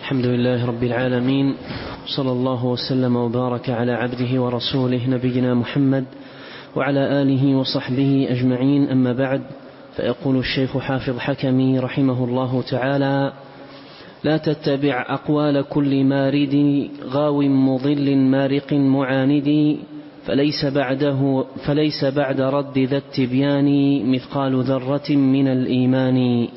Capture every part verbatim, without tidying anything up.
الحمد لله رب العالمين، صلى الله وسلم وبارك على عبده ورسوله نبينا محمد وعلى آله وصحبه أجمعين. أما بعد، فيقول الشيخ حافظ حكمي رحمه الله تعالى: لا تتبع أقوال كل مارد غاو مضل مارق معاند، فليس بعده فليس بعد رد ذا التبيان مثقال ذرة من الإيمان.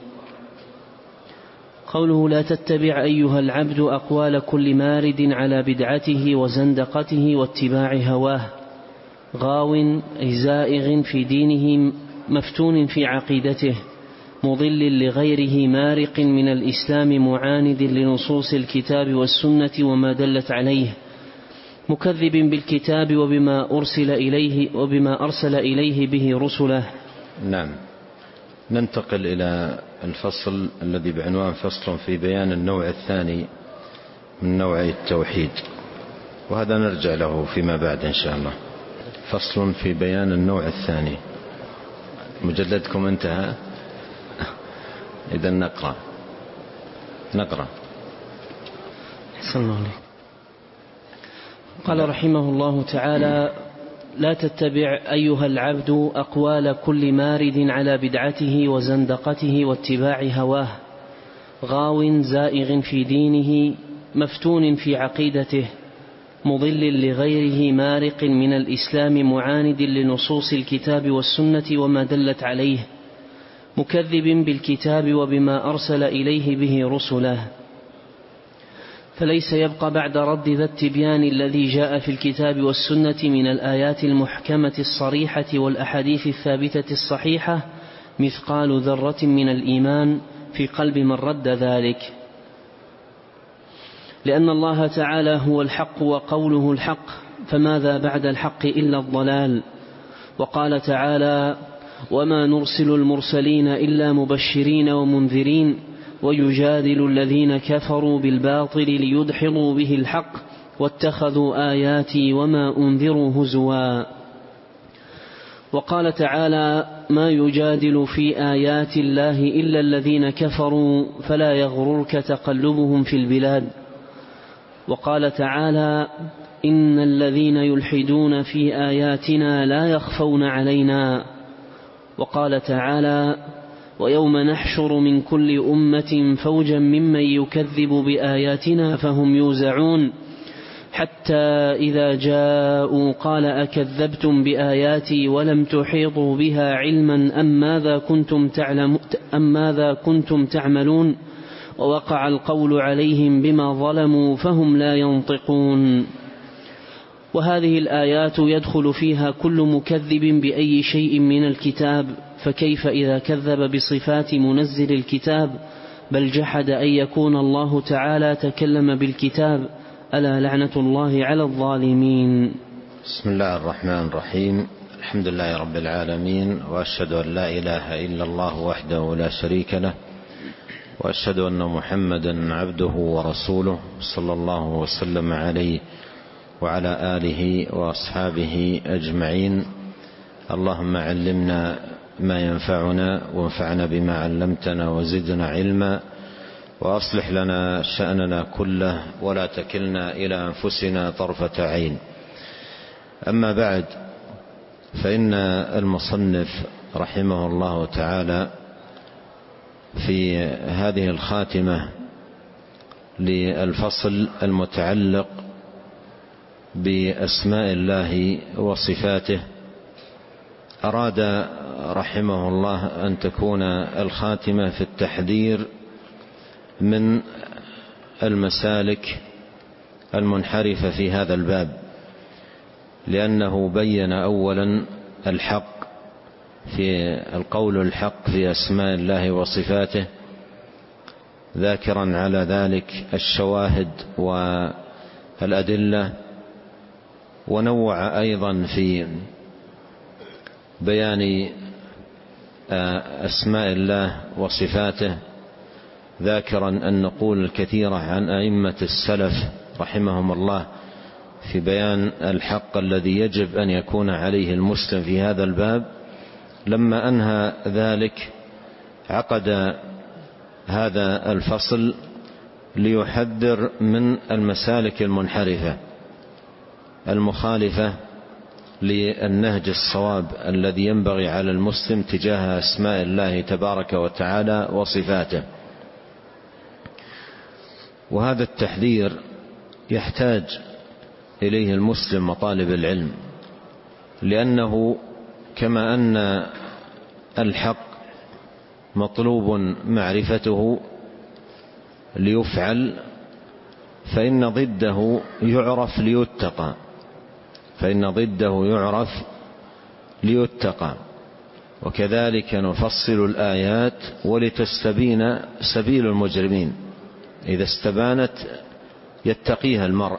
قوله: لا تتبع أيها العبد أقوال كل مارد على بدعته وزندقته واتباع هواه، غاو أي زائغ في دينه مفتون في عقيدته، مضل لغيره مارق من الإسلام معاند لنصوص الكتاب والسنة وما دلت عليه، مكذب بالكتاب وبما أرسل إليه وبما أرسل إليه به رسله. نعم. ننتقل إلى الفصل الذي بعنوان فصل في بيان النوع الثاني من نوع التوحيد، وهذا نرجع له فيما بعد إن شاء الله. فصل في بيان النوع الثاني. مجلدكم انتهى؟ إذا نقرأ نقرأ حسن الله عليك. قال رحمه الله تعالى: لا تتبع أيها العبد أقوال كل مارد على بدعته وزندقته واتباع هواه، غاو زائغ في دينه مفتون في عقيدته، مضل لغيره مارق من الإسلام معاند لنصوص الكتاب والسنة وما دلت عليه، مكذب بالكتاب وبما أرسل إليه به رسله. فليس يبقى بعد رد ذا التبيان الذي جاء في الكتاب والسنة من الآيات المحكمة الصريحة والأحاديث الثابتة الصحيحة مثقال ذرة من الإيمان في قلب من رد ذلك، لأن الله تعالى هو الحق وقوله الحق، فماذا بعد الحق إلا الضلال. وقال تعالى: وما نرسل المرسلين إلا مبشرين ومنذرين ويجادل الذين كفروا بالباطل ليدحضوا به الحق واتخذوا آياتي وما أنذروا هزوا. وقال تعالى: ما يجادل في آيات الله إلا الذين كفروا فلا يغررك تقلبهم في البلاد. وقال تعالى: إن الذين يلحدون في آياتنا لا يخفون علينا. وقال تعالى: ويوم نحشر من كل أمة فوجا ممن يكذب بآياتنا فهم يوزعون، حتى إذا جاءوا قال أكذبتم بآياتي ولم تحيطوا بها علما أم ماذا كنتم تعلم أم ماذا كنتم تعملون، ووقع القول عليهم بما ظلموا فهم لا ينطقون. وهذه الآيات يدخل فيها كل مكذب بأي شيء من الكتاب، فكيف إذا كذب بصفات منزل الكتاب، بل جحد أن يكون الله تعالى تكلم بالكتاب، ألا لعنة الله على الظالمين. بسم الله الرحمن الرحيم. الحمد لله رب العالمين، وأشهد أن لا إله إلا الله وحده لا شريك له، وأشهد أن محمدا عبده ورسوله صلى الله وسلم عليه وعلى آله وأصحابه أجمعين. اللهم علمنا ما ينفعنا وانفعنا بما علمتنا وزدنا علما، وأصلح لنا شأننا كله ولا تكلنا إلى أنفسنا طرفة عين. أما بعد، فإن المصنف رحمه الله تعالى في هذه الخاتمة للفصل المتعلق بأسماء الله وصفاته أراد رحمه الله أن تكون الخاتمة في التحذير من المسالك المنحرفة في هذا الباب، لأنه بين أولا الحق في القول الحق في أسماء الله وصفاته، ذاكرا على ذلك الشواهد والأدلة، ونوع أيضا في بيان أسماء الله وصفاته، ذاكرا أن نقول الكثير عن أئمة السلف رحمهم الله في بيان الحق الذي يجب أن يكون عليه المسلم في هذا الباب. لما أنهى ذلك عقد هذا الفصل ليحذر من المسالك المنحرفة المخالفة للنهج الصواب الذي ينبغي على المسلم تجاه أسماء الله تبارك وتعالى وصفاته. وهذا التحذير يحتاج إليه المسلم وطالب العلم، لأنه كما أن الحق مطلوب معرفته ليفعل، فإن ضده يعرف ليتقى فإن ضده يعرف ليتقى وكذلك نفصل الآيات ولتستبين سبيل المجرمين. إذا استبانت يتقيها المرء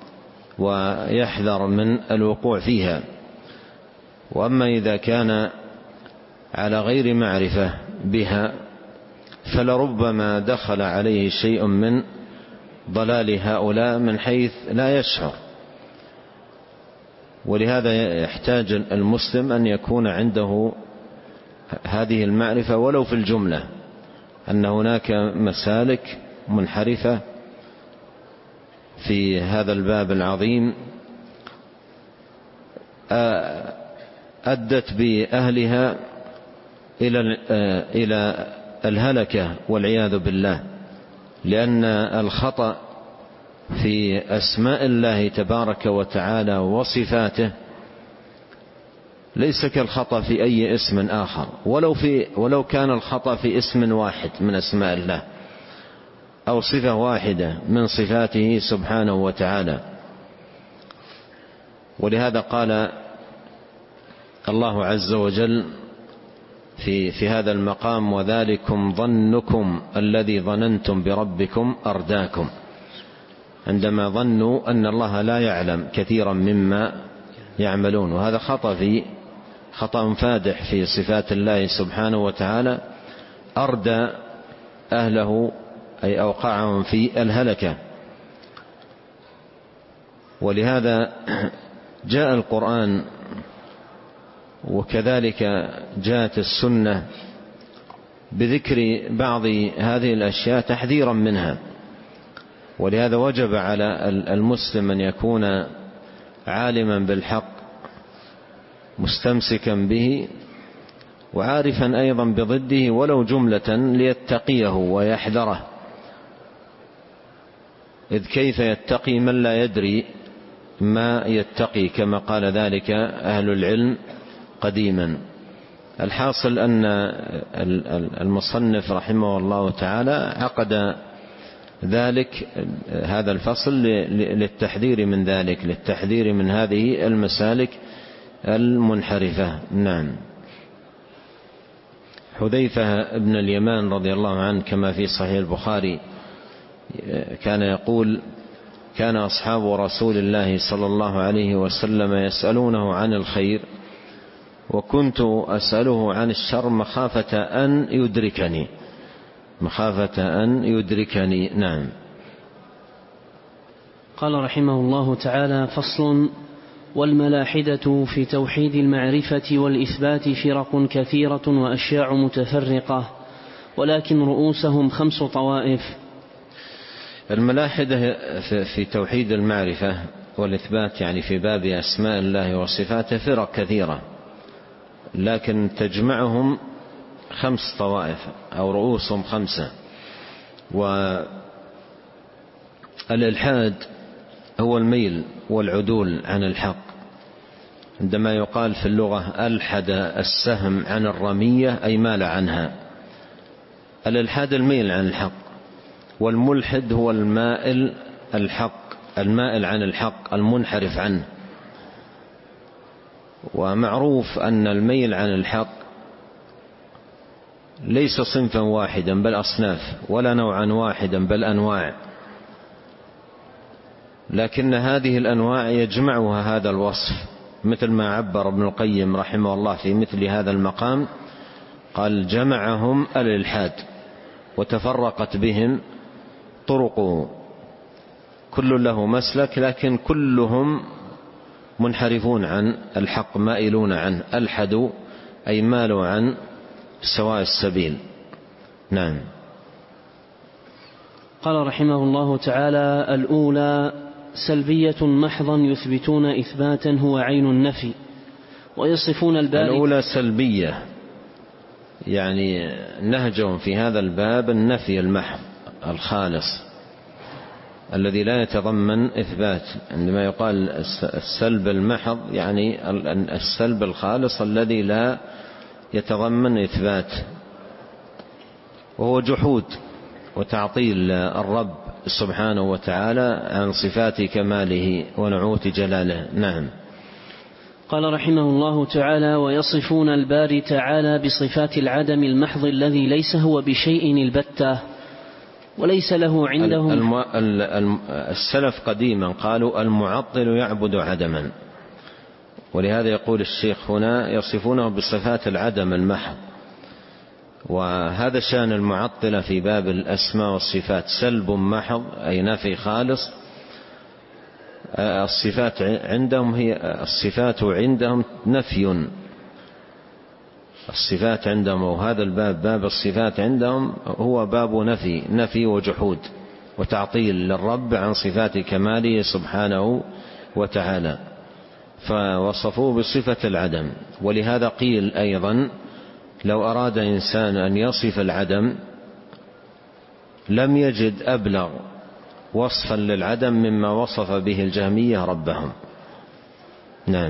ويحذر من الوقوع فيها. وأما إذا كان على غير معرفة بها فلربما دخل عليه شيء من ضلال هؤلاء من حيث لا يشعر. ولهذا يحتاج المسلم أن يكون عنده هذه المعرفة ولو في الجملة، أن هناك مسالك منحرفة في هذا الباب العظيم أدت بأهلها إلى إلى الهلكة والعياذ بالله، لأن الخطأ في أسماء الله تبارك وتعالى وصفاته ليس كالخطأ في أي اسم آخر، ولو في ولو كان الخطأ في اسم واحد من أسماء الله أو صفة واحدة من صفاته سبحانه وتعالى. ولهذا قال الله عز وجل في في هذا المقام: وذلكم ظنكم الذي ظننتم بربكم أرداكم، عندما ظنوا أن الله لا يعلم كثيرا مما يعملون. وهذا خطأ في خطأ فادح في صفات الله سبحانه وتعالى، أردى أهله أي أوقعهم في الهلكة. ولهذا جاء القرآن وكذلك جاءت السنة بذكر بعض هذه الأشياء تحذيرا منها. ولهذا وجب على المسلم أن يكون عالما بالحق مستمسكا به وعارفا أيضا بضده ولو جملة ليتقيه ويحذره. إذ كيف يتقي من لا يدري ما يتقي، كما قال ذلك أهل العلم قديما. الحاصل أن المصنف رحمه الله تعالى عقد ذلك هذا الفصل للتحذير من ذلك، للتحذير من هذه المسالك المنحرفة. نعم. حذيفة بن اليمان رضي الله عنه كما في صحيح البخاري كان يقول: كان أصحاب رسول الله صلى الله عليه وسلم يسألونه عن الخير وكنت أسأله عن الشر مخافة أن يدركني مخافة أن يدركني. نعم. قال رحمه الله تعالى: فصل: والملاحدة في توحيد المعرفة والإثبات فرق كثيرة وأشياع متفرقة، ولكن رؤوسهم خمس طوائف. الملاحدة في توحيد المعرفة والإثبات يعني في باب أسماء الله وصفاته فرق كثيرة، لكن تجمعهم خمس طوائف أو رؤوسهم خمسة. والإلحاد هو الميل والعدول عن الحق. عندما يقال في اللغة ألحد السهم عن الرمية أي مال عنها. الإلحاد الميل عن الحق، والملحد هو المائل الحق المائل عن الحق المنحرف عنه. ومعروف أن الميل عن الحق ليس صنفا واحدا بل أصناف، ولا نوعا واحدا بل أنواع، لكن هذه الأنواع يجمعها هذا الوصف، مثل ما عبر ابن القيم رحمه الله في مثل هذا المقام، قال: جمعهم الإلحاد وتفرقت بهم طرق، كل له مسلك لكن كلهم منحرفون عن الحق مائلون عنه. ألحدوا أي مالوا عن سواء السبيل. نعم. قال رحمه الله تعالى: الأولى سلبية محضا يثبتون إثباتا هو عين النفي ويصفون الباري. الأولى سلبية، يعني نهجهم في هذا الباب النفي المحض الخالص الذي لا يتضمن إثبات. عندما يقال السلب المحض يعني السلب الخالص الذي لا يتضمن إثبات، وهو جحود وتعطيل الرب سبحانه وتعالى عن صفات كماله ونعوت جلاله. نعم. قال رحمه الله تعالى: ويصفون الباري تعالى بصفات العدم المحض الذي ليس هو بشيء البتة وليس له عندهم. الم... السلف قديما قالوا المعطل يعبد عدما، ولهذا يقول الشيخ هنا يصفونه بصفات العدم المحض، وهذا شأن المعطلة في باب الأسماء والصفات، سلب محض أي نفي خالص. الصفات عندهم هي الصفات عندهم نفي، الصفات عندهم وهذا الباب باب الصفات عندهم هو باب نفي نفي وجحود وتعطيل للرب عن صفات كماله سبحانه وتعالى، فوصفوه بصفة العدم. ولهذا قيل أيضا لو أراد إنسان أن يصف العدم لم يجد أبلغ وصفا للعدم مما وصف به الجهمية ربهم. نعم.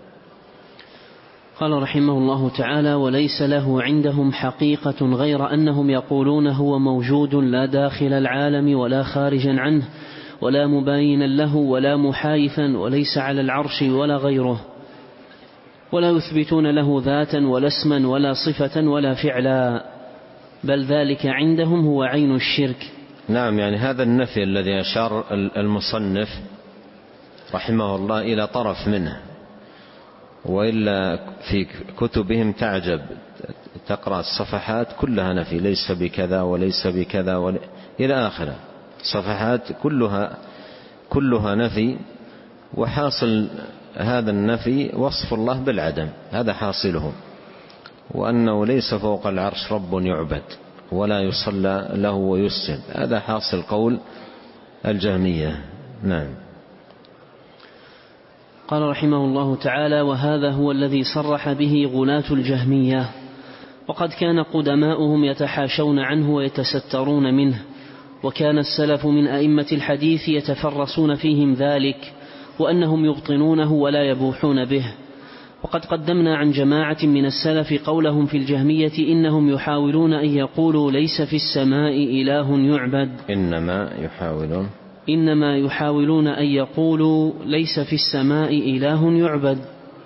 قال رحمه الله تعالى: وليس له عندهم حقيقة غير أنهم يقولون هو موجود لا داخل العالم ولا خارجا عنه ولا مباينا له ولا محايثا وليس على العرش ولا غيره، ولا يثبتون له ذاتا ولا اسما ولا صفة ولا فعلا، بل ذلك عندهم هو عين الشرك. نعم، يعني هذا النفي الذي أشار المصنف رحمه الله إلى طرف منه، وإلا في كتبهم تعجب تقرأ الصفحات كلها نفي، ليس بكذا وليس بكذا ول... إلى آخره، صفحات كلها كلها نفي، وحاصل هذا النفي وصف الله بالعدم، هذا حاصله، وأنه ليس فوق العرش رب يعبد ولا يصلى له ويسجد، هذا حاصل قول الجهمية. نعم. قال رحمه الله تعالى: وهذا هو الذي صرح به غلاة الجهمية، وقد كان قدماؤهم يتحاشون عنه ويتسترون منه، وكان السلف من أئمة الحديث يتفرسون فيهم ذلك، وأنهم يبطنونه ولا يبوحون به. وقد قدمنا عن جماعة من السلف قولهم في الجهمية إنهم يحاولون أن يقولوا ليس في السماء إله يعبد، إنما يحاولون إنما يحاولون أن يقولوا ليس في السماء إله يعبد.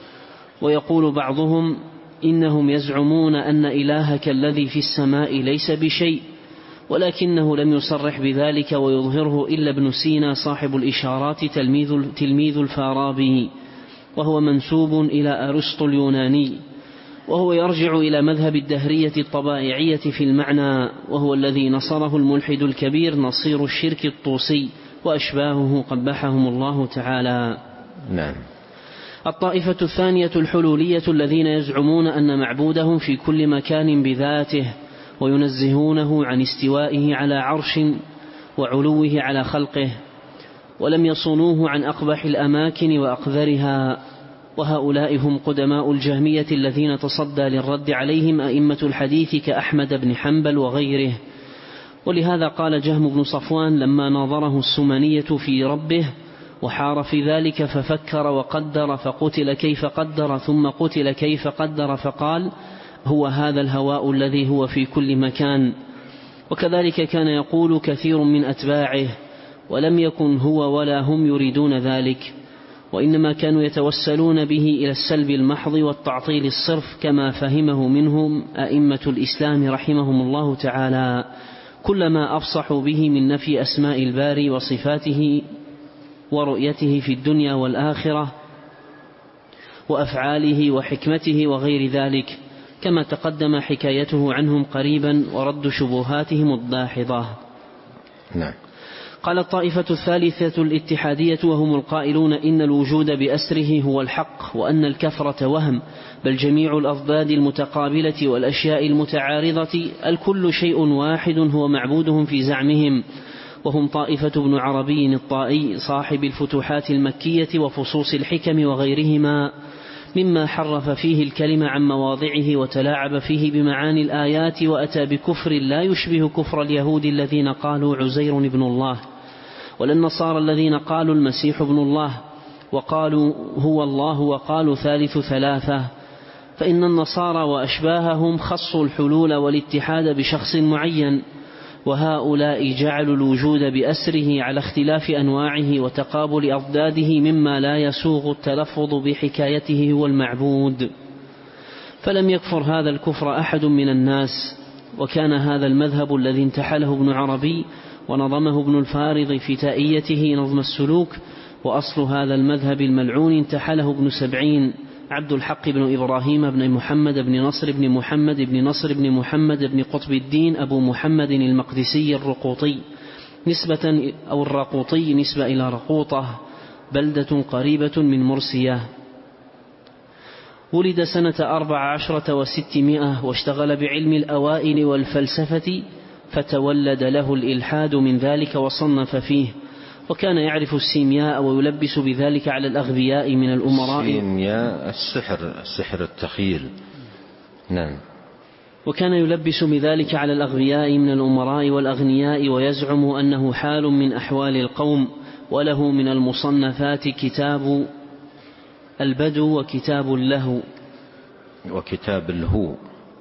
ويقول بعضهم إنهم يزعمون أن إلهك الذي في السماء ليس بشيء، ولكنه لم يصرح بذلك ويظهره إلا ابن سينا صاحب الإشارات تلميذ, تلميذ الفارابي، وهو منسوب إلى أرسطو اليوناني، وهو يرجع إلى مذهب الدهرية الطبائعية في المعنى، وهو الذي نصره الملحد الكبير نصير الشرك الطوسي وأشباهه قبحهم الله تعالى. نعم. الطائفة الثانية الحلولية الذين يزعمون أن معبودهم في كل مكان بذاته، وينزهونه عن استوائه على عرش وعلوه على خلقه، ولم يصونوه عن أقبح الأماكن وأقذرها. وهؤلاء هم قدماء الجهمية الذين تصدى للرد عليهم أئمة الحديث كأحمد بن حنبل وغيره. ولهذا قال جهم بن صفوان لما ناظره السمنية في ربه وحار في ذلك ففكر وقدر فقتل كيف قدر ثم قتل كيف قدر، فقال: هو هذا الهواء الذي هو في كل مكان. وكذلك كان يقول كثير من أتباعه، ولم يكن هو ولا هم يريدون ذلك، وإنما كانوا يتوسلون به إلى السلب المحض والتعطيل الصرف، كما فهمه منهم أئمة الإسلام رحمهم الله تعالى، كلما أفصحوا به من نفي أسماء الباري وصفاته ورؤيته في الدنيا والآخرة وأفعاله وحكمته وغير ذلك، كما تقدم حكايته عنهم قريبا ورد شبهاتهم الداحضة. نعم. قال الطائفة الثالثة الاتحادية، وهم القائلون إن الوجود بأسره هو الحق، وأن الكثرة وهم، بل جميع الأضداد المتقابلة والأشياء المتعارضة الكل شيء واحد هو معبودهم في زعمهم، وهم طائفة ابن عربي الطائي صاحب الفتوحات المكية وفصوص الحكم وغيرهما، مما حرف فيه الكلم عن مواضعه وتلاعب فيه بمعاني الآيات، وأتى بكفر لا يشبه كفر اليهود الذين قالوا عزير ابن الله، ولا النصارى الذين قالوا المسيح ابن الله وقالوا هو الله وقالوا ثالث ثلاثة. فإن النصارى وأشباههم خصوا الحلول والاتحاد بشخص معين، وهؤلاء جعلوا الوجود بأسره على اختلاف أنواعه وتقابل أضداده مما لا يسوغ التلفظ بحكايته هو المعبود. فلم يكفر هذا الكفر أحد من الناس، وكان هذا المذهب الذي انتحله ابن عربي ونظمه ابن الفارض في تائيته نظم السلوك، وأصل هذا المذهب الملعون انتحله ابن سبعين عبد الحق بن إبراهيم بن محمد بن نصر بن محمد بن نصر بن محمد بن قطب الدين أبو محمد المقدسي الرقوطي نسبة أو الرقوطي نسبة إلى رقوطة بلدة قريبة من مرسية. ولد سنة أربع عشرة وستمائة، واشتغل بعلم الأوائل والفلسفة، فتولد له الإلحاد من ذلك وصنف فيه، وكان يعرف السيمياء ويلبس بذلك على الأغبياء من الأمراء. السيمياء السحر، السحر التخيل. نعم. وكان يلبس بذلك على الأغبياء من الأمراء والأغنياء، ويزعم أنه حال من أحوال القوم، وله من المصنفات كتاب البدو وكتاب اللهو وكتاب الهو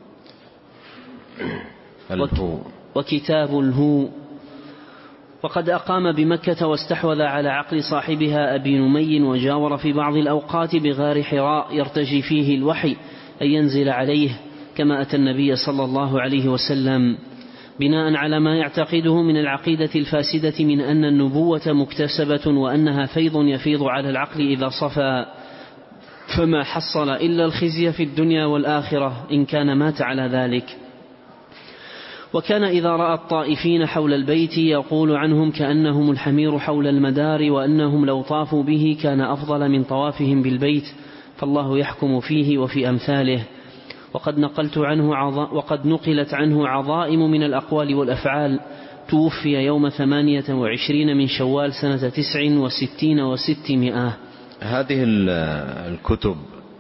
الهو وكتاب الهو. وقد أقام بمكة واستحوذ على عقل صاحبها أبي نمي، وجاور في بعض الأوقات بغار حراء يرتجي فيه الوحي أن ينزل عليه، كما أتى النبي صلى الله عليه وسلم، بناء على ما يعتقده من العقيدة الفاسدة من أن النبوة مكتسبة، وأنها فيض يفيض على العقل إذا صفى، فما حصل إلا الخزي في الدنيا والآخرة إن كان مات على ذلك. وكان إذا رأى الطائفين حول البيت يقول عنهم كأنهم الحمير حول المدار، وأنهم لو طافوا به كان أفضل من طوافهم بالبيت، فالله يحكم فيه وفي أمثاله. وقد نقلت عنه عظ... وقد نقلت عنه عظائم من الأقوال والأفعال. توفي يوم ثمانية وعشرين من شوال سنة تسع وستين وستمائة. هذه الكتب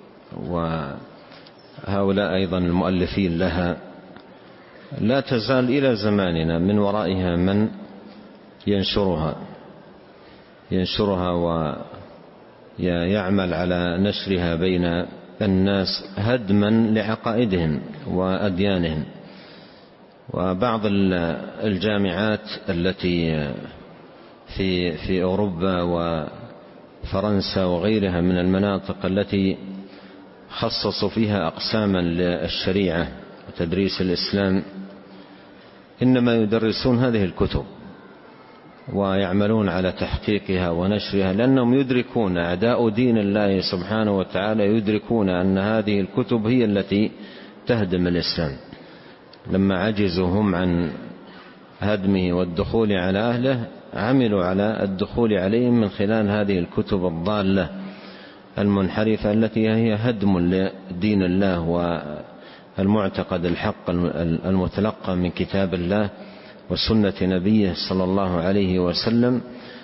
وهؤلاء أيضا المؤلفين لها لا تزال إلى زماننا من ورائها من ينشرها ينشرها ويعمل على نشرها بين الناس هدما لعقائدهم وأديانهم. وبعض الجامعات التي في في أوروبا وفرنسا وغيرها من المناطق التي خصصوا فيها أقساما للشريعة وتدريس الإسلام إنما يدرسون هذه الكتب ويعملون على تحقيقها ونشرها، لأنهم يدركون، أعداء دين الله سبحانه وتعالى يدركون أن هذه الكتب هي التي تهدم الإسلام. لما عجزوا هم عن هدمه والدخول على أهله عملوا على الدخول عليهم من خلال هذه الكتب الضالة المنحرفة التي هي هدم لدين الله والمعتقد الحق المتلقى من كتاب الله وسنة نبيه صلى الله عليه وسلم،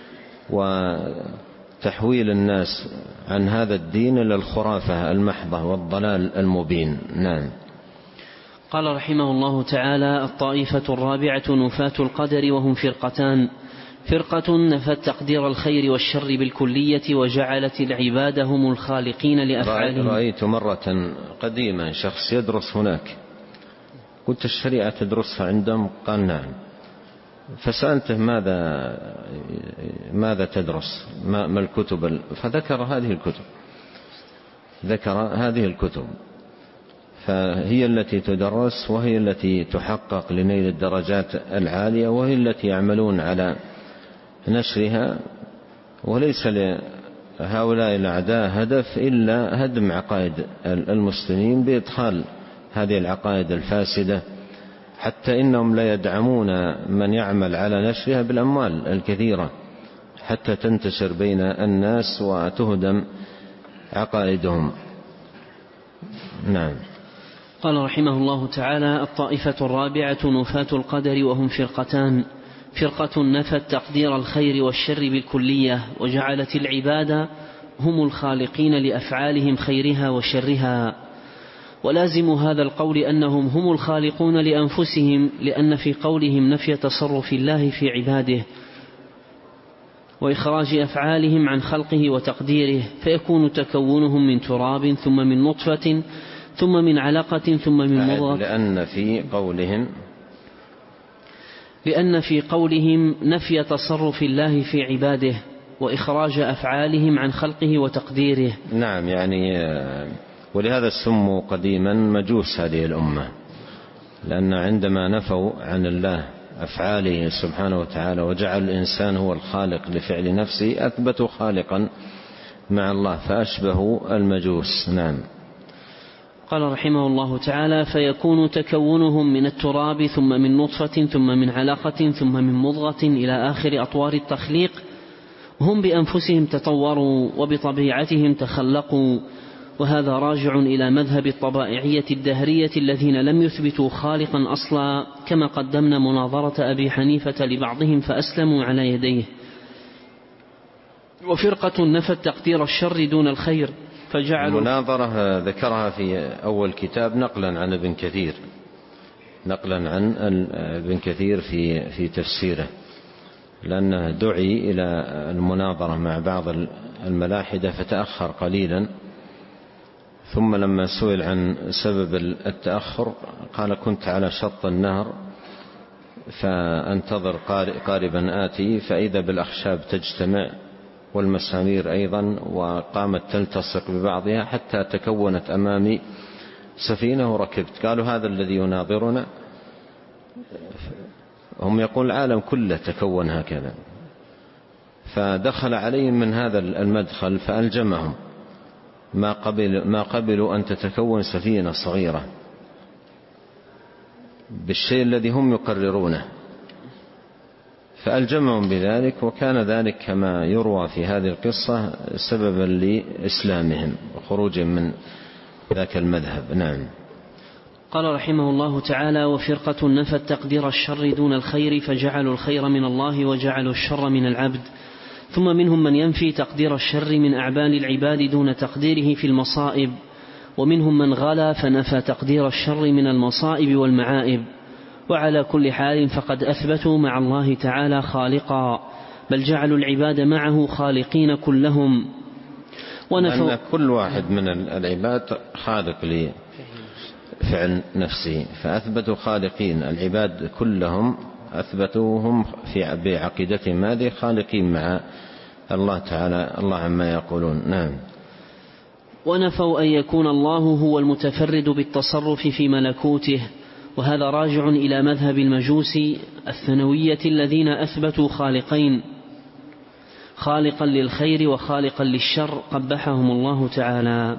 وتحويل الناس عن هذا الدين إلى الخرافة المحضة والضلال المبين. نعم. قال رحمه الله تعالى: الطائفة الرابعة نفاة القدر، وهم فرقتان: فرقة نفت تقدير الخير والشر بالكلية وجعلت العباد هم الخالقين لأفعالهم. رأيت مرة قديما شخص يدرس هناك، قلت الشريعة تدرسها عندهم؟ قال نعم. فسألته ماذا ماذا تدرس، ما, ما الكتب؟ فذكر هذه الكتب ذكر هذه الكتب فهي التي تدرس وهي التي تحقق لنيل الدرجات العالية، وهي التي يعملون على نشرها، وليس لهؤلاء الأعداء هدف إلا هدم عقائد المسلمين بإدخال هذه العقائد الفاسدة، حتى إنهم لا يدعمون من يعمل على نشرها بالأموال الكثيرة حتى تنتشر بين الناس وتهدم عقائدهم. نعم. قال رحمه الله تعالى: الطائفة الرابعة نفاة القدر، وهم فرقتان: فرقة نفت تقدير الخير والشر بالكلية وجعلت العباد هم الخالقين لأفعالهم خيرها وشرها. ولازم هذا القول أنهم هم الخالقون لأنفسهم، لأن في قولهم نفي تصرف الله في عباده وإخراج أفعالهم عن خلقه وتقديره، فيكون تكونهم من تراب ثم من نطفة ثم من علقة ثم من مضغة. لأن في قولهم لأن في قولهم نفي تصرف الله في عباده وإخراج أفعالهم عن خلقه وتقديره. نعم، يعني ولهذا سموا قديما مجوس هذه الأمة، لأن عندما نفوا عن الله أفعاله سبحانه وتعالى وجعل الإنسان هو الخالق لفعل نفسه أثبتوا خالقا مع الله فأشبهوا المجوس. نعم. قال رحمه الله تعالى: فيكون تكونهم من التراب ثم من نطفة ثم من علقة ثم من مضغة إلى آخر أطوار التخليق، هم بأنفسهم تطوروا وبطبيعتهم تخلقوا، وهذا راجع إلى مذهب الطبائعية الدهرية الذين لم يثبتوا خالقا أصلا، كما قدمنا مناظرة أبي حنيفة لبعضهم فأسلموا على يديه. وفرقة نفت تقدير الشر دون الخير فجعلوا المناظرة ذكرها في أول كتاب نقلا عن ابن كثير نقلا عن ابن كثير في في تفسيره، لأنه دعي إلى المناظرة مع بعض الملاحدة فتأخر قليلا، ثم لما سئل عن سبب التأخر قال: كنت على شط النهر فأنتظر قاربا آتي فإذا بالأخشاب تجتمع والمسامير أيضا، وقامت تلتصق ببعضها حتى تكونت أمامي سفينة وركبت. قالوا: هذا الذي يناظرنا؟ هم يقول العالم كله تكون هكذا. فدخل عليهم من هذا المدخل فألجمهم، ما قبل ما قبلوا أن تتكون سفينة صغيرة بالشيء الذي هم يقررونه، فألجمهم بذلك، وكان ذلك كما يروى في هذه القصة سببا لإسلامهم وخروجهم من ذاك المذهب. نعم. قال رحمه الله تعالى: وفرقة نفت تقدير الشر دون الخير فجعلوا الخير من الله وجعلوا الشر من العبد. ثم منهم من ينفي تقدير الشر من أعمال العباد دون تقديره في المصائب، ومنهم من غلا فنفى تقدير الشر من المصائب والمعائب. وعلى كل حال فقد أثبتوا مع الله تعالى خالقا، بل جعلوا العباد معه خالقين كلهم. ونفوا أن كل واحد من العباد خالق لفعل نفسه، فأثبتوا خالقين. العباد كلهم أثبتوهم في بعقيدتهم هذه خالقين مع الله تعالى، الله عما يقولون. نعم. ونفوا أن يكون الله هو المتفرد بالتصرف في ملكوته، وهذا راجع إلى مذهب المجوس الثانوية الذين أثبتوا خالقين، خالقا للخير وخالقا للشر، قبحهم الله تعالى.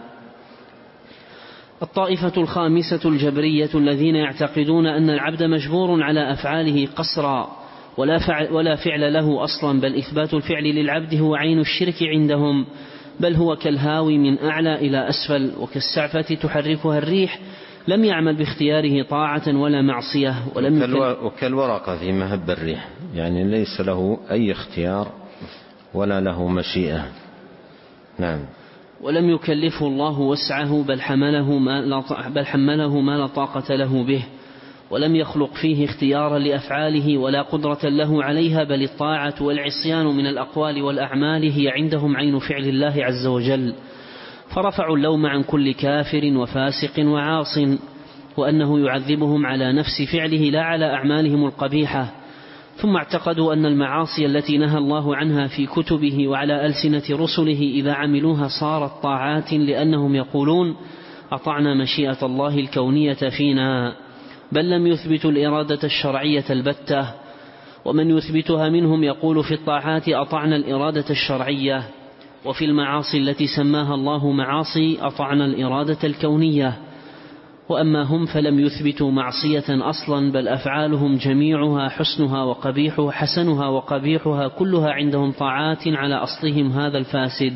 الطائفة الخامسة الجبرية الذين يعتقدون أن العبد مجبور على أفعاله قصرا ولا فعل, ولا فعل له أصلا، بل إثبات الفعل للعبد هو عين الشرك عندهم، بل هو كالهاوي من أعلى إلى أسفل، وكالسعفة تحركها الريح، لم يعمل باختياره طاعة ولا معصية. ولم وكالو... وكالورقة في مهب الريح، يعني ليس له أي اختيار ولا له مشيئة. نعم. ولم يكلفه الله وسعه، بل حمله ما لا, بل حمله ما لا طاقة له به، ولم يخلق فيه اختيارا لأفعاله ولا قدرة له عليها، بل الطاعة والعصيان من الأقوال والأعمال هي عندهم عين فعل الله عز وجل. فرفعوا اللوم عن كل كافر وفاسق وعاص، وأنه يعذبهم على نفس فعله لا على أعمالهم القبيحة. ثم اعتقدوا أن المعاصي التي نهى الله عنها في كتبه وعلى ألسنة رسله إذا عملوها صارت طاعات، لأنهم يقولون: أطعنا مشيئة الله الكونية فينا، بل لم يثبتوا الإرادة الشرعية البتة. ومن يثبتها منهم يقول في الطاعات: أطعنا الإرادة الشرعية، وفي المعاصي التي سماها الله معاصي أطعنا الإرادة الكونية. وأما هم فلم يثبتوا معصية أصلا، بل أفعالهم جميعها حسنها وقبيحها حسنها وقبيحها كلها عندهم طاعات على أصلهم هذا الفاسد.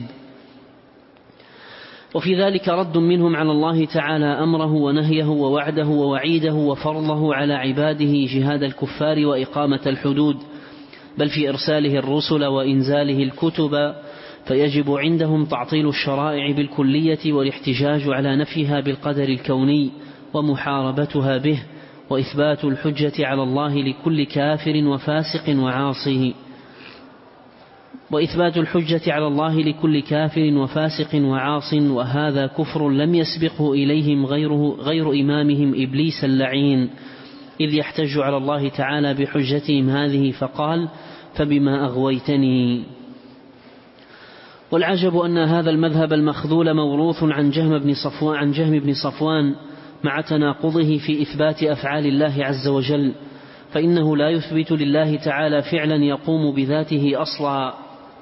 وفي ذلك رد منهم على الله تعالى أمره ونهيه ووعده ووعيده وفرضه على عباده جهاد الكفار وإقامة الحدود، بل في إرساله الرسل وإنزاله الكتب، فيجب عندهم تعطيل الشرائع بالكلية والاحتجاج على نفيها بالقدر الكوني ومحاربتها به، وإثبات الحجة على الله لكل كافر وفاسق وعاصي وإثبات الحجة على الله لكل كافر وفاسق وعاص وهذا كفر لم يسبقه إليهم غيره غير إمامهم إبليس اللعين، إذ يحتج على الله تعالى بحجتهم هذه فقال: فبما أغويتني. والعجب أن هذا المذهب المخذول موروث عن جهم بن صفوان, عن جهم بن صفوان مع تناقضه في إثبات أفعال الله عز وجل، فإنه لا يثبت لله تعالى فعلا يقوم بذاته أصلا،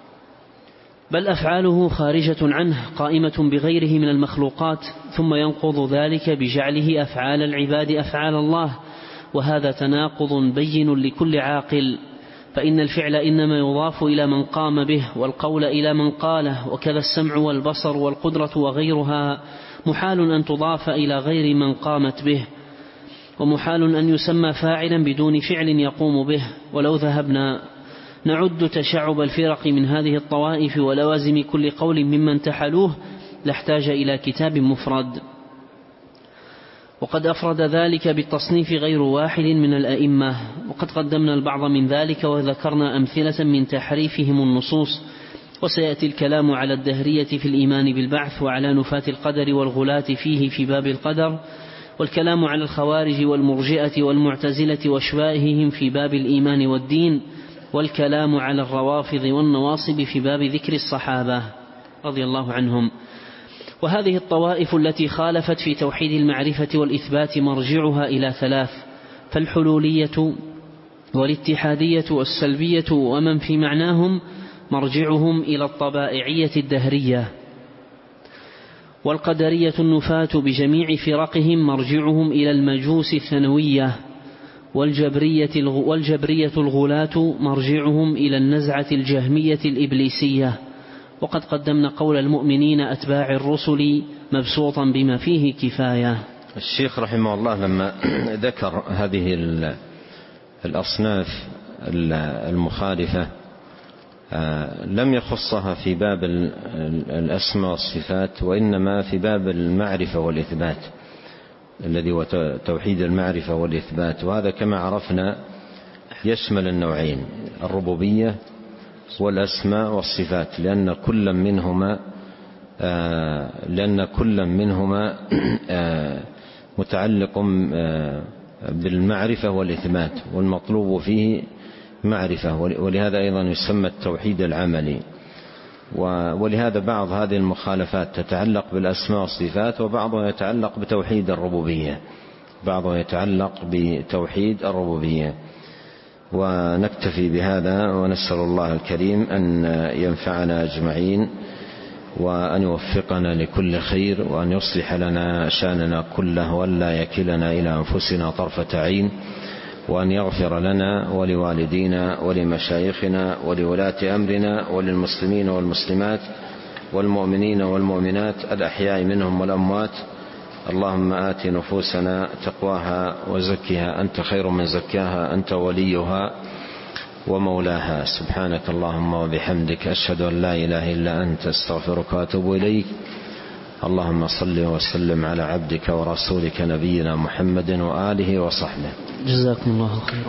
بل أفعاله خارجة عنه قائمة بغيره من المخلوقات، ثم ينقض ذلك بجعله أفعال العباد أفعال الله، وهذا تناقض بين لكل عاقل، فإن الفعل إنما يضاف إلى من قام به، والقول إلى من قاله، وكذا السمع والبصر والقدرة وغيرها محال أن تضاف إلى غير من قامت به، ومحال أن يسمى فاعلا بدون فعل يقوم به. ولو ذهبنا نعد تشعب الفرق من هذه الطوائف ولوازم كل قول ممن تحلوه لاحتاج إلى كتاب مفرد، وقد أفرد ذلك بالتصنيف غير واحد من الأئمة، وقد قدمنا البعض من ذلك وذكرنا أمثلة من تحريفهم النصوص، وسيأتي الكلام على الدهرية في الإيمان بالبعث، وعلى نفاة القدر والغلاة فيه في باب القدر، والكلام على الخوارج والمرجئة والمعتزلة واشبائهم في باب الإيمان والدين، والكلام على الروافض والنواصب في باب ذكر الصحابة رضي الله عنهم. وهذه الطوائف التي خالفت في توحيد المعرفة والإثبات مرجعها إلى ثلاث: فالحلولية والاتحادية والسلبية ومن في معناهم مرجعهم إلى الطبائعية الدهرية، والقدرية النفاة بجميع فرقهم مرجعهم إلى المجوس الثانوية، والجبرية, والجبرية الغلاة مرجعهم إلى النزعة الجهمية الإبليسية. وقد قدمنا قول المؤمنين أتباع الرسل مبسوطا بما فيه كفاية. الشيخ رحمه الله لما ذكر هذه الأصناف المخالفة لم يخصها في باب الأسماء والصفات، وإنما في باب المعرفة والإثبات الذي هو توحيد المعرفة والإثبات، وهذا كما عرفنا يشمل النوعين: الربوبية والأسماء والصفات، لأن كل منهما لأن كل منهما متعلق بالمعرفة والإثبات، والمطلوب فيه معرفة، ولهذا أيضا يسمى التوحيد العملي. ولهذا بعض هذه المخالفات تتعلق بالأسماء والصفات، وبعضها يتعلق بتوحيد الربوبية بعضها يتعلق بتوحيد الربوبية. ونكتفي بهذا، ونسأل الله الكريم أن ينفعنا أجمعين، وأن يوفقنا لكل خير، وأن يصلح لنا شأننا كله، ولا يكلنا إلى أنفسنا طرفة عين، وأن يغفر لنا ولوالدينا ولمشايخنا ولولاة أمرنا وللمسلمين والمسلمات والمؤمنين والمؤمنات الأحياء منهم والأموات. اللهم آت نفوسنا تقواها وزكها أنت خير من زكاها، أنت وليها ومولاها. سبحانك اللهم وبحمدك، أشهد أن لا إله إلا أنت، استغفرك وأتوب إليك. اللهم صل وسلم على عبدك ورسولك نبينا محمد وآله وصحبه. جزاكم الله خيرا.